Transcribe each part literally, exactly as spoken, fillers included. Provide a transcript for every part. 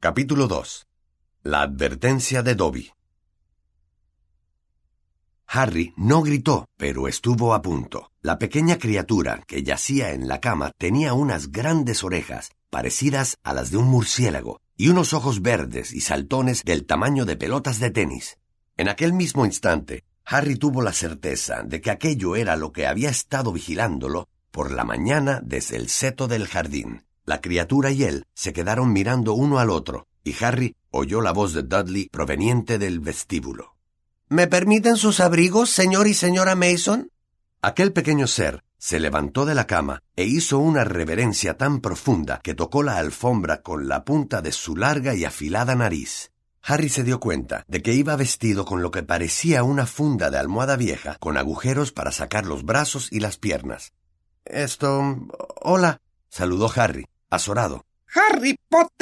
Capítulo dos. La advertencia de Dobby. Harry no gritó, pero estuvo a punto. La pequeña criatura que yacía en la cama tenía unas grandes orejas, parecidas a las de un murciélago, y unos ojos verdes y saltones del tamaño de pelotas de tenis. En aquel mismo instante, Harry tuvo la certeza de que aquello era lo que había estado vigilándolo por la mañana desde el seto del jardín. La criatura y él se quedaron mirando uno al otro, y Harry oyó la voz de Dudley proveniente del vestíbulo. ¿Me permiten sus abrigos, señor y señora Mason? Aquel pequeño ser se levantó de la cama e hizo una reverencia tan profunda que tocó la alfombra con la punta de su larga y afilada nariz. Harry se dio cuenta de que iba vestido con lo que parecía una funda de almohada vieja con agujeros para sacar los brazos y las piernas. Esto... Hola, saludó Harry, azorado. ¡Harry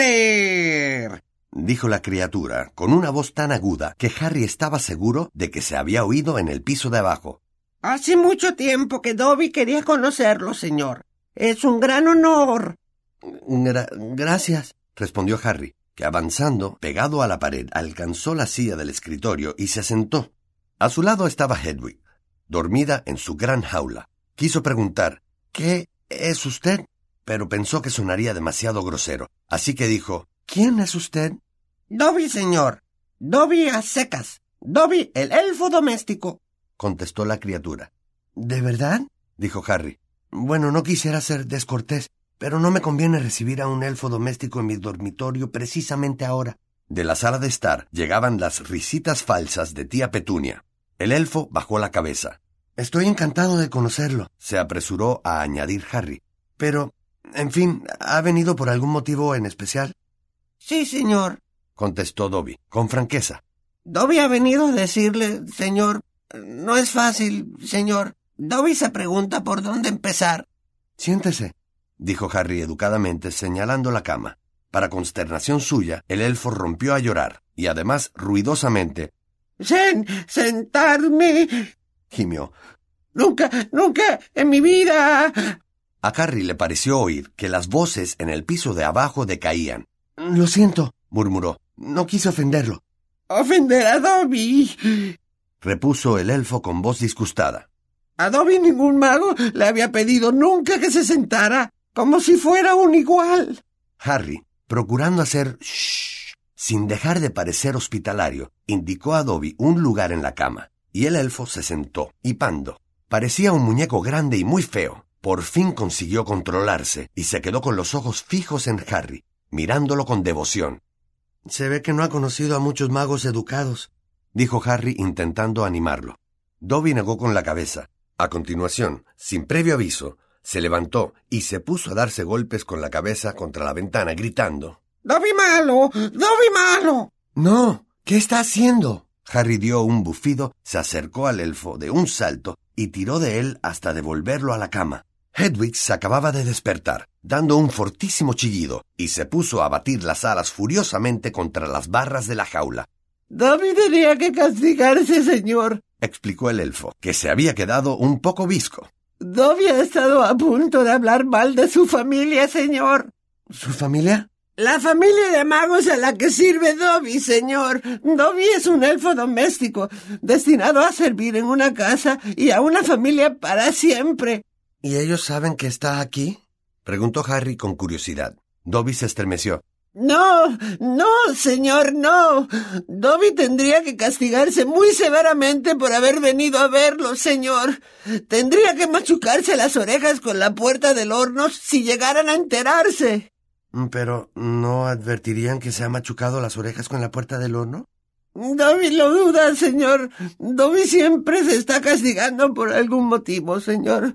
Potter!, dijo la criatura con una voz tan aguda que Harry estaba seguro de que se había oído en el piso de abajo. Hace mucho tiempo que Dobby quería conocerlo, señor. Es un gran honor. Gra- gracias, respondió Harry, que avanzando, pegado a la pared, alcanzó la silla del escritorio y se sentó. A su lado estaba Hedwig, dormida en su gran jaula. Quiso preguntar, ¿qué es usted? Pero pensó que sonaría demasiado grosero, así que dijo, ¿quién es usted? Dobby, señor. Dobby a secas. Dobby, el elfo doméstico, contestó la criatura. ¿De verdad?, dijo Harry. Bueno, no quisiera ser descortés, pero no me conviene recibir a un elfo doméstico en mi dormitorio precisamente ahora. De la sala de estar llegaban las risitas falsas de tía Petunia. El elfo bajó la cabeza. Estoy encantado de conocerlo, se apresuró a añadir Harry. Pero, en fin, ¿ha venido por algún motivo en especial? Sí, señor, contestó Dobby, con franqueza. Dobby ha venido a decirle, señor, no es fácil, señor. Dobby se pregunta por dónde empezar. Siéntese, dijo Harry educadamente, señalando la cama. Para consternación suya, el elfo rompió a llorar, y además ruidosamente. Sen, sentarme, gimió. Nunca, nunca en mi vida. A Harry le pareció oír que las voces en el piso de abajo decaían. Lo siento, murmuró. No quise ofenderlo. ¿Ofender a Dobby?, repuso el elfo con voz disgustada. A Dobby ningún mago le había pedido nunca que se sentara, como si fuera un igual. Harry, procurando hacer shh, sin dejar de parecer hospitalario, indicó a Dobby un lugar en la cama, y el elfo se sentó, hipando. Parecía un muñeco grande y muy feo. Por fin consiguió controlarse, y se quedó con los ojos fijos en Harry, mirándolo con devoción. Se ve que no ha conocido a muchos magos educados, dijo Harry intentando animarlo. Dobby negó con la cabeza. A continuación, sin previo aviso, se levantó y se puso a darse golpes con la cabeza contra la ventana, gritando. ¡Dobby malo! ¡Dobby malo! ¡No! ¿Qué está haciendo? Harry dio un bufido, se acercó al elfo de un salto y tiró de él hasta devolverlo a la cama. Hedwig se acababa de despertar, dando un fortísimo chillido, y se puso a batir las alas furiosamente contra las barras de la jaula. Dobby tenía que castigarse, señor, explicó el elfo, que se había quedado un poco visco. Dobby ha estado a punto de hablar mal de su familia, señor. ¿Su familia? La familia de magos a la que sirve Dobby, señor. Dobby es un elfo doméstico, destinado a servir en una casa y a una familia para siempre. ¿Y ellos saben que está aquí?, preguntó Harry con curiosidad. Dobby se estremeció. No, no, señor, no. Dobby tendría que castigarse muy severamente por haber venido a verlo, señor. Tendría que machucarse las orejas con la puerta del horno si llegaran a enterarse. ¿Pero no advertirían que se ha machucado las orejas con la puerta del horno? Dobby lo duda, señor. Dobby siempre se está castigando por algún motivo, señor.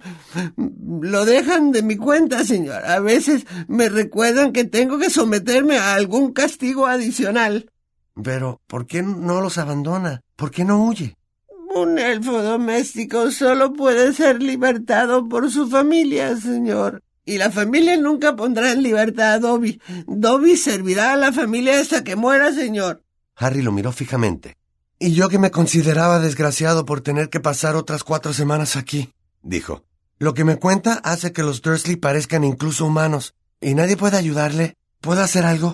Lo dejan de mi cuenta, señor. A veces me recuerdan que tengo que someterme a algún castigo adicional. Pero, ¿por qué no los abandona? ¿Por qué no huye? Un elfo doméstico solo puede ser libertado por su familia, señor. Y la familia nunca pondrá en libertad a Dobby. Dobby servirá a la familia hasta que muera, señor. Harry lo miró fijamente. Y yo que me consideraba desgraciado por tener que pasar otras cuatro semanas aquí, dijo. Lo que me cuenta hace que los Dursley parezcan incluso humanos. ¿Y nadie puede ayudarle? ¿Puedo hacer algo?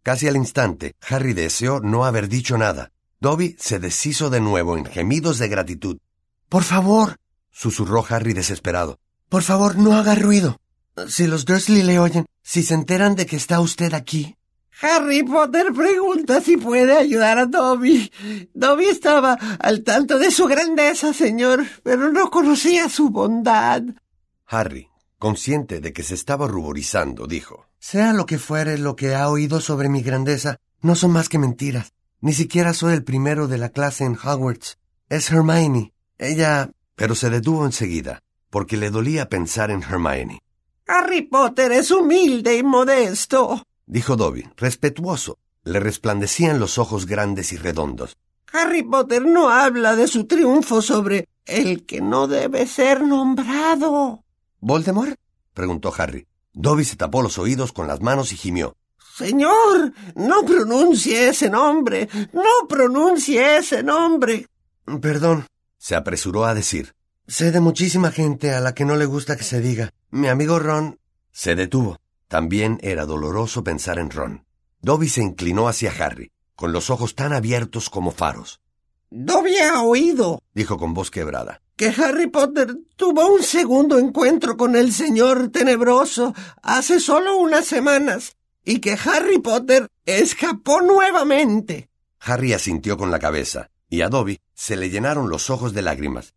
Casi al instante, Harry deseó no haber dicho nada. Dobby se deshizo de nuevo en gemidos de gratitud. «Por favor», susurró Harry desesperado. «por favor, no haga ruido. Si los Dursley le oyen, si se enteran de que está usted aquí». Harry Potter pregunta si puede ayudar a Dobby. Dobby estaba al tanto de su grandeza, señor, pero no conocía su bondad. Harry, consciente de que se estaba ruborizando, dijo: «Sea lo que fuere lo que ha oído sobre mi grandeza, no son más que mentiras. Ni siquiera soy el primero de la clase en Hogwarts. Es Hermione. Ella...» Pero se detuvo enseguida, porque le dolía pensar en Hermione. «Harry Potter es humilde y modesto», dijo Dobby, respetuoso. Le resplandecían los ojos grandes y redondos. «Harry Potter no habla de su triunfo sobre el que no debe ser nombrado». «¿Voldemort?», preguntó Harry. Dobby se tapó los oídos con las manos y gimió. «Señor, no pronuncie ese nombre, no pronuncie ese nombre». «Perdón», se apresuró a decir. «Sé de muchísima gente a la que no le gusta que se diga. Mi amigo Ron...» Se detuvo. También era doloroso pensar en Ron. Dobby se inclinó hacia Harry, con los ojos tan abiertos como faros. «Dobby ha oído», dijo con voz quebrada, «que Harry Potter tuvo un segundo encuentro con el Señor Tenebroso hace solo unas semanas, y que Harry Potter escapó nuevamente». Harry asintió con la cabeza, y a Dobby se le llenaron los ojos de lágrimas.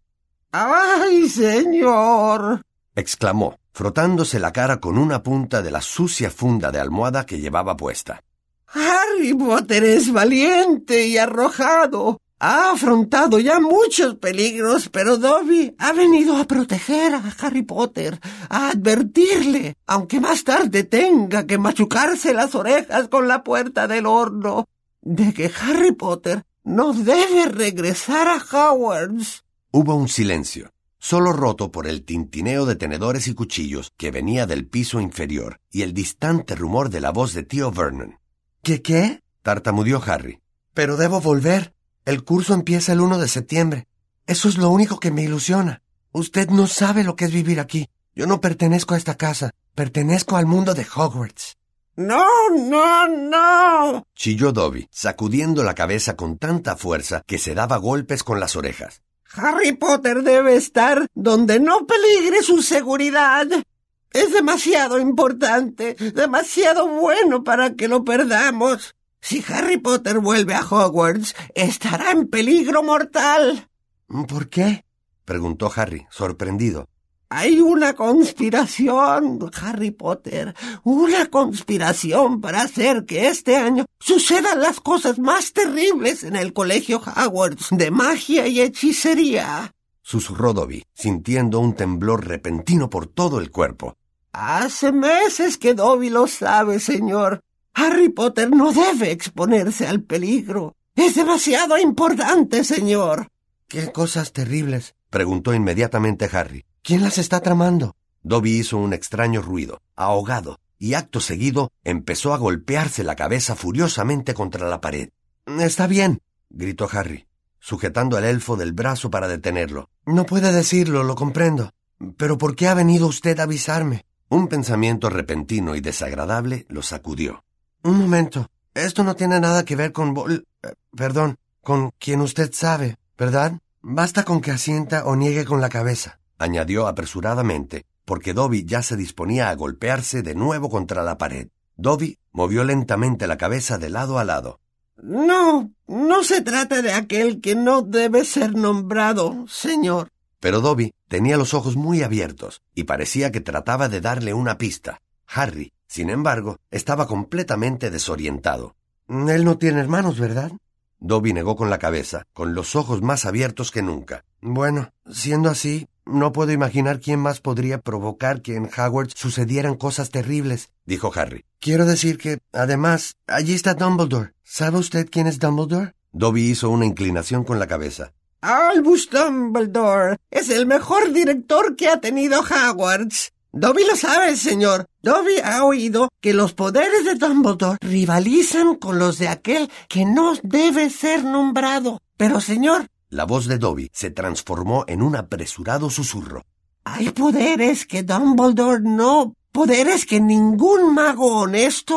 «¡Ay, señor!», exclamó, frotándose la cara con una punta de la sucia funda de almohada que llevaba puesta. «Harry Potter es valiente y arrojado. Ha afrontado ya muchos peligros, pero Dobby ha venido a proteger a Harry Potter, a advertirle, aunque más tarde tenga que machucarse las orejas con la puerta del horno, de que Harry Potter no debe regresar a Hogwarts». Hubo un silencio, solo roto por el tintineo de tenedores y cuchillos que venía del piso inferior y el distante rumor de la voz de tío Vernon. ¿Qué qué? Tartamudeó Harry. «Pero debo volver. El curso empieza el uno de septiembre. Eso es lo único que me ilusiona. Usted no sabe lo que es vivir aquí. Yo no pertenezco a esta casa. Pertenezco al mundo de Hogwarts». «No, no, no», chilló Dobby, sacudiendo la cabeza con tanta fuerza que se daba golpes con las orejas. «Harry Potter debe estar donde no peligre su seguridad. Es demasiado importante, demasiado bueno para que lo perdamos. Si Harry Potter vuelve a Hogwarts, estará en peligro mortal». «¿Por qué?», preguntó Harry, sorprendido. «Hay una conspiración, Harry Potter, una conspiración para hacer que este año sucedan las cosas más terribles en el colegio Hogwarts de magia y hechicería», susurró Dobby, sintiendo un temblor repentino por todo el cuerpo. «Hace meses que Dobby lo sabe, señor. Harry Potter no debe exponerse al peligro. Es demasiado importante, señor». «¿Qué cosas terribles?», preguntó inmediatamente Harry. «¿Quién las está tramando?». Dobby hizo un extraño ruido, ahogado, y acto seguido empezó a golpearse la cabeza furiosamente contra la pared. «Está bien», gritó Harry, sujetando al elfo del brazo para detenerlo. «No puede decirlo, lo comprendo. Pero ¿por qué ha venido usted a avisarme?». Un pensamiento repentino y desagradable lo sacudió. «Un momento. Esto no tiene nada que ver con Vol... Eh, perdón, con quien usted sabe, ¿verdad? Basta con que asienta o niegue con la cabeza», añadió apresuradamente, porque Dobby ya se disponía a golpearse de nuevo contra la pared. Dobby movió lentamente la cabeza de lado a lado. «No, no se trata de aquel que no debe ser nombrado, señor». Pero Dobby tenía los ojos muy abiertos y parecía que trataba de darle una pista. Harry, sin embargo, estaba completamente desorientado. «Él no tiene hermanos, ¿verdad?». Dobby negó con la cabeza, con los ojos más abiertos que nunca. «Bueno, siendo así, no puedo imaginar quién más podría provocar que en Hogwarts sucedieran cosas terribles», dijo Harry. «Quiero decir que, además, allí está Dumbledore. ¿Sabe usted quién es Dumbledore?». Dobby hizo una inclinación con la cabeza. «Albus Dumbledore es el mejor director que ha tenido Hogwarts. Dobby lo sabe, señor. Dobby ha oído que los poderes de Dumbledore rivalizan con los de aquel que no debe ser nombrado. Pero, señor...». La voz de Dobby se transformó en un apresurado susurro. «Hay poderes que Dumbledore no... poderes que ningún mago honesto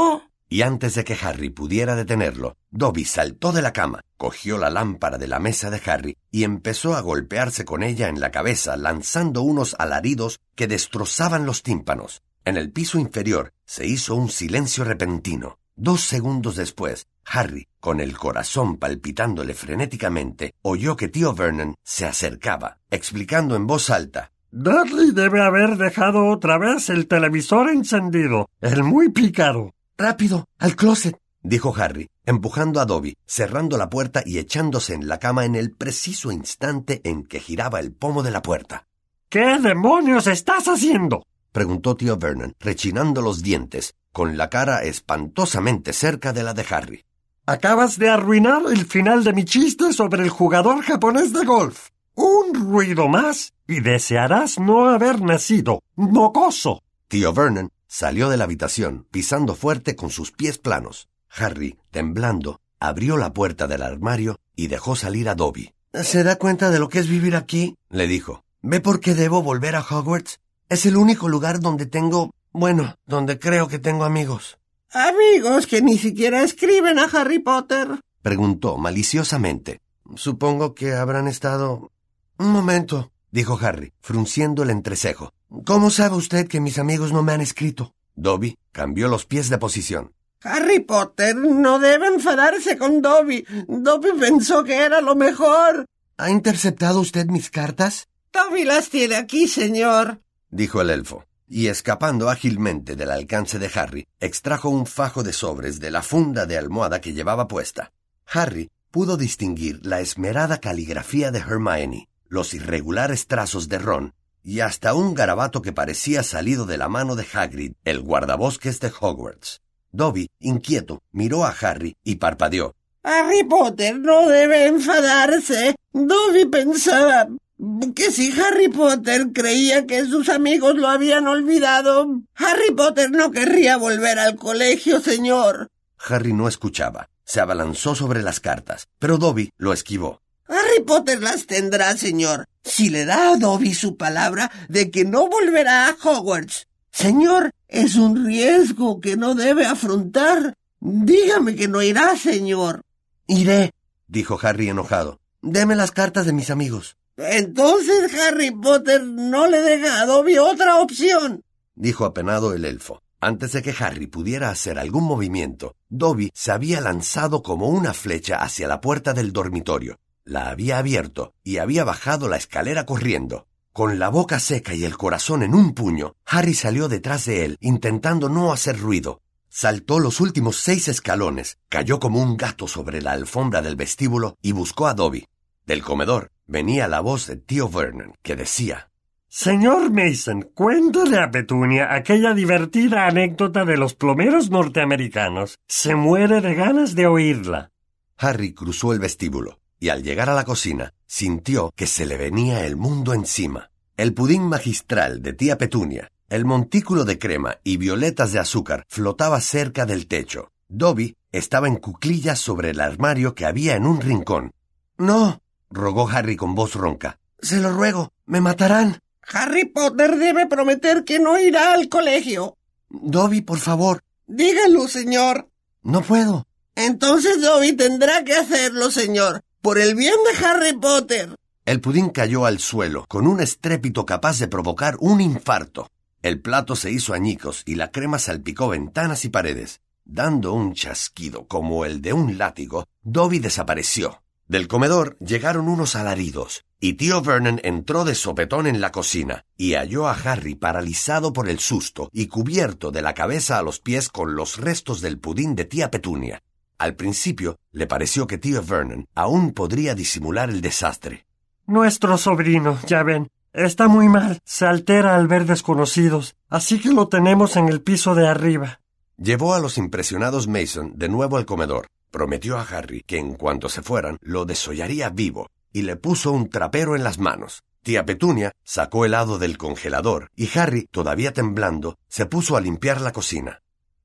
y antes de que Harry pudiera detenerlo, Dobby saltó de la cama, cogió la lámpara de la mesa de Harry y empezó a golpearse con ella en la cabeza, lanzando unos alaridos que destrozaban los tímpanos. En el piso inferior se hizo un silencio repentino. Dos segundos después, Harry, con el corazón palpitándole frenéticamente, oyó que tío Vernon se acercaba, explicando en voz alta: Dudley debe haber dejado otra vez el televisor encendido. El muy pícaro. —¡Rápido, al closet! —dijo Harry, empujando a Dobby, cerrando la puerta y echándose en la cama en el preciso instante en que giraba el pomo de la puerta. —¿Qué demonios estás haciendo? —preguntó tío Vernon, rechinando los dientes, con la cara espantosamente cerca de la de Harry. Acabas de arruinar el final de mi chiste sobre el jugador japonés de golf. Un ruido más y desearás no haber nacido, mocoso. Tío Vernon salió de la habitación, pisando fuerte con sus pies planos. Harry, temblando, abrió la puerta del armario y dejó salir a Dobby. ¿Se da cuenta de lo que es vivir aquí? Le dijo. ¿Ve por qué debo volver a Hogwarts? Es el único lugar donde tengo, bueno, donde creo que tengo amigos. ¿Amigos que ni siquiera escriben a Harry Potter? Preguntó maliciosamente. Supongo que habrán estado... Un momento, dijo Harry, frunciendo el entrecejo. ¿Cómo sabe usted que mis amigos no me han escrito? Dobby cambió los pies de posición. Harry Potter no debe enfadarse con Dobby. Dobby pensó que era lo mejor. ¿Ha interceptado usted mis cartas? Dobby las tiene aquí, señor, dijo el elfo, y escapando ágilmente del alcance de Harry, extrajo un fajo de sobres de la funda de almohada que llevaba puesta. Harry pudo distinguir la esmerada caligrafía de Hermione, los irregulares trazos de Ron, y hasta un garabato que parecía salido de la mano de Hagrid, el guardabosques de Hogwarts. Dobby, inquieto, miró a Harry y parpadeó. Harry Potter no debe enfadarse. Dobby pensaba que si Harry Potter creía que sus amigos lo habían olvidado, Harry Potter no querría volver al colegio, señor. Harry no escuchaba. Se abalanzó sobre las cartas, pero Dobby lo esquivó. Harry Potter las tendrá, señor, si le da a Dobby su palabra de que no volverá a Hogwarts. Señor, es un riesgo que no debe afrontar. Dígame que no irá, señor. Iré, dijo Harry enojado. Deme las cartas de mis amigos. Entonces Harry Potter no le deja a Dobby otra opción, dijo apenado el elfo. Antes de que Harry pudiera hacer algún movimiento, Dobby se había lanzado como una flecha hacia la puerta del dormitorio. La había abierto y había bajado la escalera corriendo. Con la boca seca y el corazón en un puño, Harry salió detrás de él, intentando no hacer ruido. Saltó los últimos seis escalones, cayó como un gato sobre la alfombra del vestíbulo y buscó a Dobby. Del comedor venía la voz de tío Vernon, que decía: Señor Mason, cuéntale a Petunia aquella divertida anécdota de los plomeros norteamericanos. Se muere de ganas de oírla. Harry cruzó el vestíbulo y al llegar a la cocina sintió que se le venía el mundo encima. El pudín magistral de tía Petunia, el montículo de crema y violetas de azúcar flotaba cerca del techo. Dobby estaba en cuclillas sobre el armario que había en un rincón. No, rogó Harry con voz ronca. Se lo ruego, me matarán. Harry Potter debe prometer que no irá al colegio. Dobby, por favor. Dígalo, señor. No puedo. Entonces Dobby tendrá que hacerlo, señor, por el bien de Harry Potter. El pudín cayó al suelo con un estrépito capaz de provocar un infarto. El plato se hizo añicos y la crema salpicó ventanas y paredes. Dando un chasquido como el de un látigo, Dobby desapareció. Del comedor llegaron unos alaridos, y tío Vernon entró de sopetón en la cocina y halló a Harry paralizado por el susto y cubierto de la cabeza a los pies con los restos del pudín de tía Petunia. Al principio le pareció que tío Vernon aún podría disimular el desastre. Nuestro sobrino, ya ven, está muy mal, se altera al ver desconocidos, así que lo tenemos en el piso de arriba. Llevó a los impresionados Mason de nuevo al comedor. Prometió a Harry que en cuanto se fueran lo desollaría vivo y le puso un trapero en las manos. Tía Petunia sacó helado del congelador y Harry, todavía temblando, se puso a limpiar la cocina.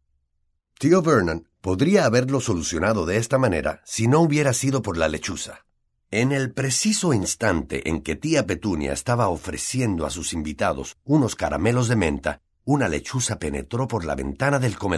Tío Vernon podría haberlo solucionado de esta manera si no hubiera sido por la lechuza. En el preciso instante en que tía Petunia estaba ofreciendo a sus invitados unos caramelos de menta, una lechuza penetró por la ventana del comedor,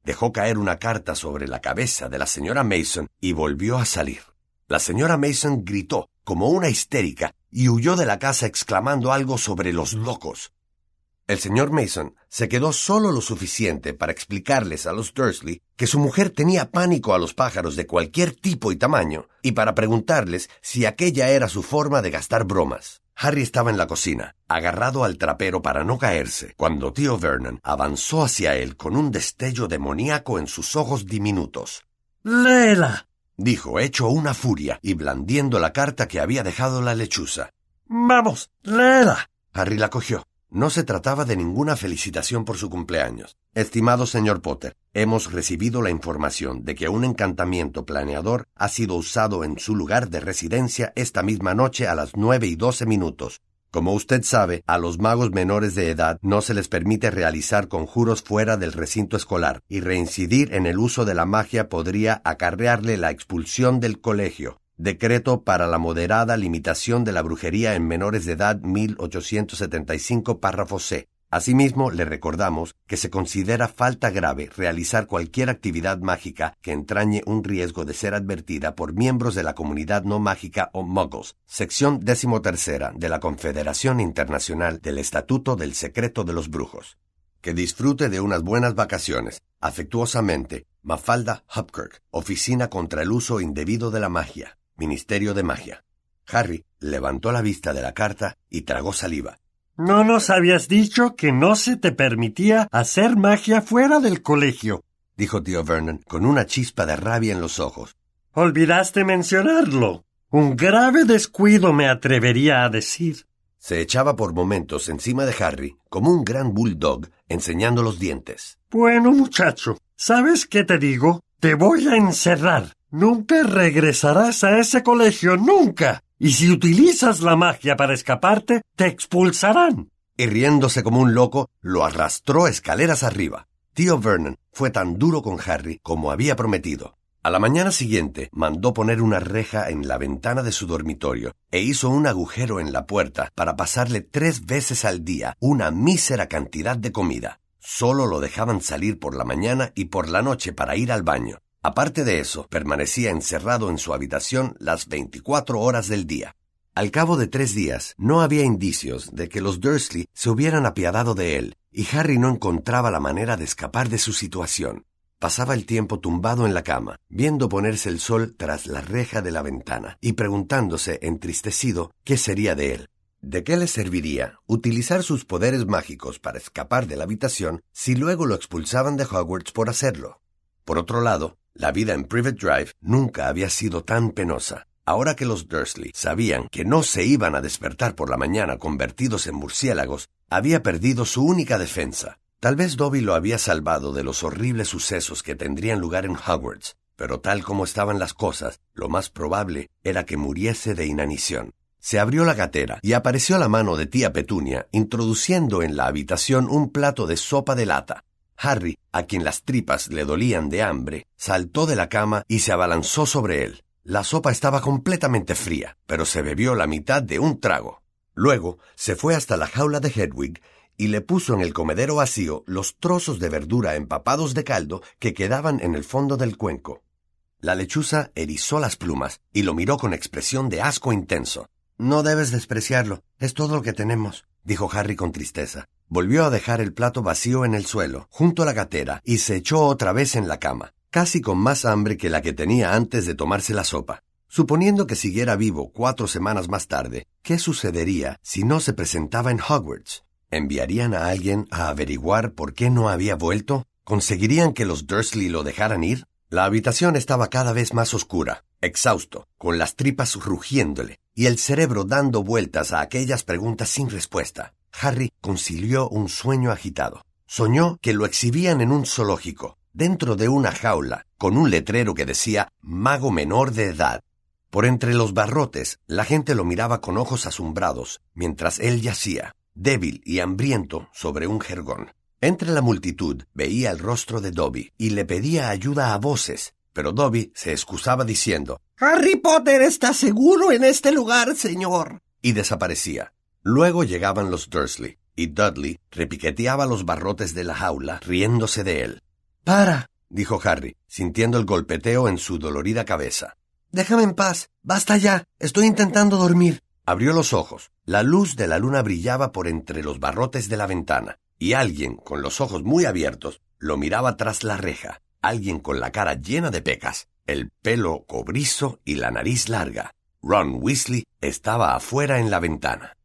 dejó caer una carta sobre la cabeza de la señora Mason y volvió a salir. La señora Mason gritó como una histérica y huyó de la casa exclamando algo sobre los locos. El señor Mason se quedó solo lo suficiente para explicarles a los Dursley que su mujer tenía pánico a los pájaros de cualquier tipo y tamaño y para preguntarles si aquella era su forma de gastar bromas. Harry estaba en la cocina, agarrado al trapero para no caerse, cuando tío Vernon avanzó hacia él con un destello demoníaco en sus ojos diminutos. «¡Léela!», dijo, hecho una furia y blandiendo la carta que había dejado la lechuza. «¡Vamos, léela!». Harry la cogió. No se trataba de ninguna felicitación por su cumpleaños. Estimado señor Potter, hemos recibido la información de que un encantamiento planeador ha sido usado en su lugar de residencia esta misma noche a las nueve y doce minutos. Como usted sabe, a los magos menores de edad no se les permite realizar conjuros fuera del recinto escolar, y reincidir en el uso de la magia podría acarrearle la expulsión del colegio. Decreto para la moderada limitación de la brujería en menores de edad mil ochocientos setenta y cinco, párrafo C. Asimismo, le recordamos que se considera falta grave realizar cualquier actividad mágica que entrañe un riesgo de ser advertida por miembros de la comunidad no mágica o muggles. Sección decimotercera de la Confederación Internacional del Estatuto del Secreto de los Brujos. Que disfrute de unas buenas vacaciones. Afectuosamente, Mafalda Hopkirk, Oficina contra el Uso Indebido de la Magia. Ministerio de Magia. Harry levantó la vista de la carta y tragó saliva. «¿No nos habías dicho que no se te permitía hacer magia fuera del colegio?», dijo tío Vernon con una chispa de rabia en los ojos. «Olvidaste mencionarlo. Un grave descuido, me atrevería a decir». Se echaba por momentos encima de Harry como un gran bulldog enseñando los dientes. «Bueno, muchacho, ¿sabes qué te digo? Te voy a encerrar. Nunca regresarás a ese colegio, nunca. Y si utilizas la magia para escaparte, te expulsarán». Y riéndose como un loco, lo arrastró escaleras arriba. Tío Vernon fue tan duro con Harry como había prometido. A la mañana siguiente mandó poner una reja en la ventana de su dormitorio e hizo un agujero en la puerta para pasarle tres veces al día una mísera cantidad de comida. Solo lo dejaban salir por la mañana y por la noche para ir al baño. Aparte de eso, permanecía encerrado en su habitación las veinticuatro horas del día. Al cabo de tres días, no había indicios de que los Dursley se hubieran apiadado de él, y Harry no encontraba la manera de escapar de su situación. Pasaba el tiempo tumbado en la cama, viendo ponerse el sol tras la reja de la ventana, y preguntándose, entristecido, qué sería de él. ¿De qué le serviría utilizar sus poderes mágicos para escapar de la habitación si luego lo expulsaban de Hogwarts por hacerlo? Por otro lado, la vida en Privet Drive nunca había sido tan penosa. Ahora que los Dursley sabían que no se iban a despertar por la mañana convertidos en murciélagos, había perdido su única defensa. Tal vez Dobby lo había salvado de los horribles sucesos que tendrían lugar en Hogwarts, pero tal como estaban las cosas, lo más probable era que muriese de inanición. Se abrió la gatera y apareció la mano de tía Petunia introduciendo en la habitación un plato de sopa de lata. Harry, a quien las tripas le dolían de hambre, saltó de la cama y se abalanzó sobre él. La sopa estaba completamente fría, pero se bebió la mitad de un trago. Luego se fue hasta la jaula de Hedwig y le puso en el comedero vacío los trozos de verdura empapados de caldo que quedaban en el fondo del cuenco. La lechuza erizó las plumas y lo miró con expresión de asco intenso. «No debes despreciarlo, es todo lo que tenemos», dijo Harry con tristeza. Volvió a dejar el plato vacío en el suelo, junto a la gatera, y se echó otra vez en la cama, casi con más hambre que la que tenía antes de tomarse la sopa. Suponiendo que siguiera vivo cuatro semanas más tarde, ¿qué sucedería si no se presentaba en Hogwarts? ¿Enviarían a alguien a averiguar por qué no había vuelto? ¿Conseguirían que los Dursley lo dejaran ir? La habitación estaba cada vez más oscura, exhausto, con las tripas rugiéndole, y el cerebro dando vueltas a aquellas preguntas sin respuesta. Harry concilió un sueño agitado. Soñó que lo exhibían en un zoológico, dentro de una jaula, con un letrero que decía «Mago menor de edad». Por entre los barrotes, la gente lo miraba con ojos asombrados, mientras él yacía, débil y hambriento, sobre un jergón. Entre la multitud veía el rostro de Dobby y le pedía ayuda a voces, pero Dobby se excusaba diciendo «Harry Potter está seguro en este lugar, señor», y desaparecía. Luego llegaban los Dursley, y Dudley repiqueteaba los barrotes de la jaula, riéndose de él. «Para», dijo Harry, sintiendo el golpeteo en su dolorida cabeza. Déjame en paz. Basta ya. Estoy intentando dormir. Abrió los ojos. La luz de la luna brillaba por entre los barrotes de la ventana, y alguien, con los ojos muy abiertos, lo miraba tras la reja. Alguien con la cara llena de pecas, el pelo cobrizo y la nariz larga. Ron Weasley estaba afuera en la ventana.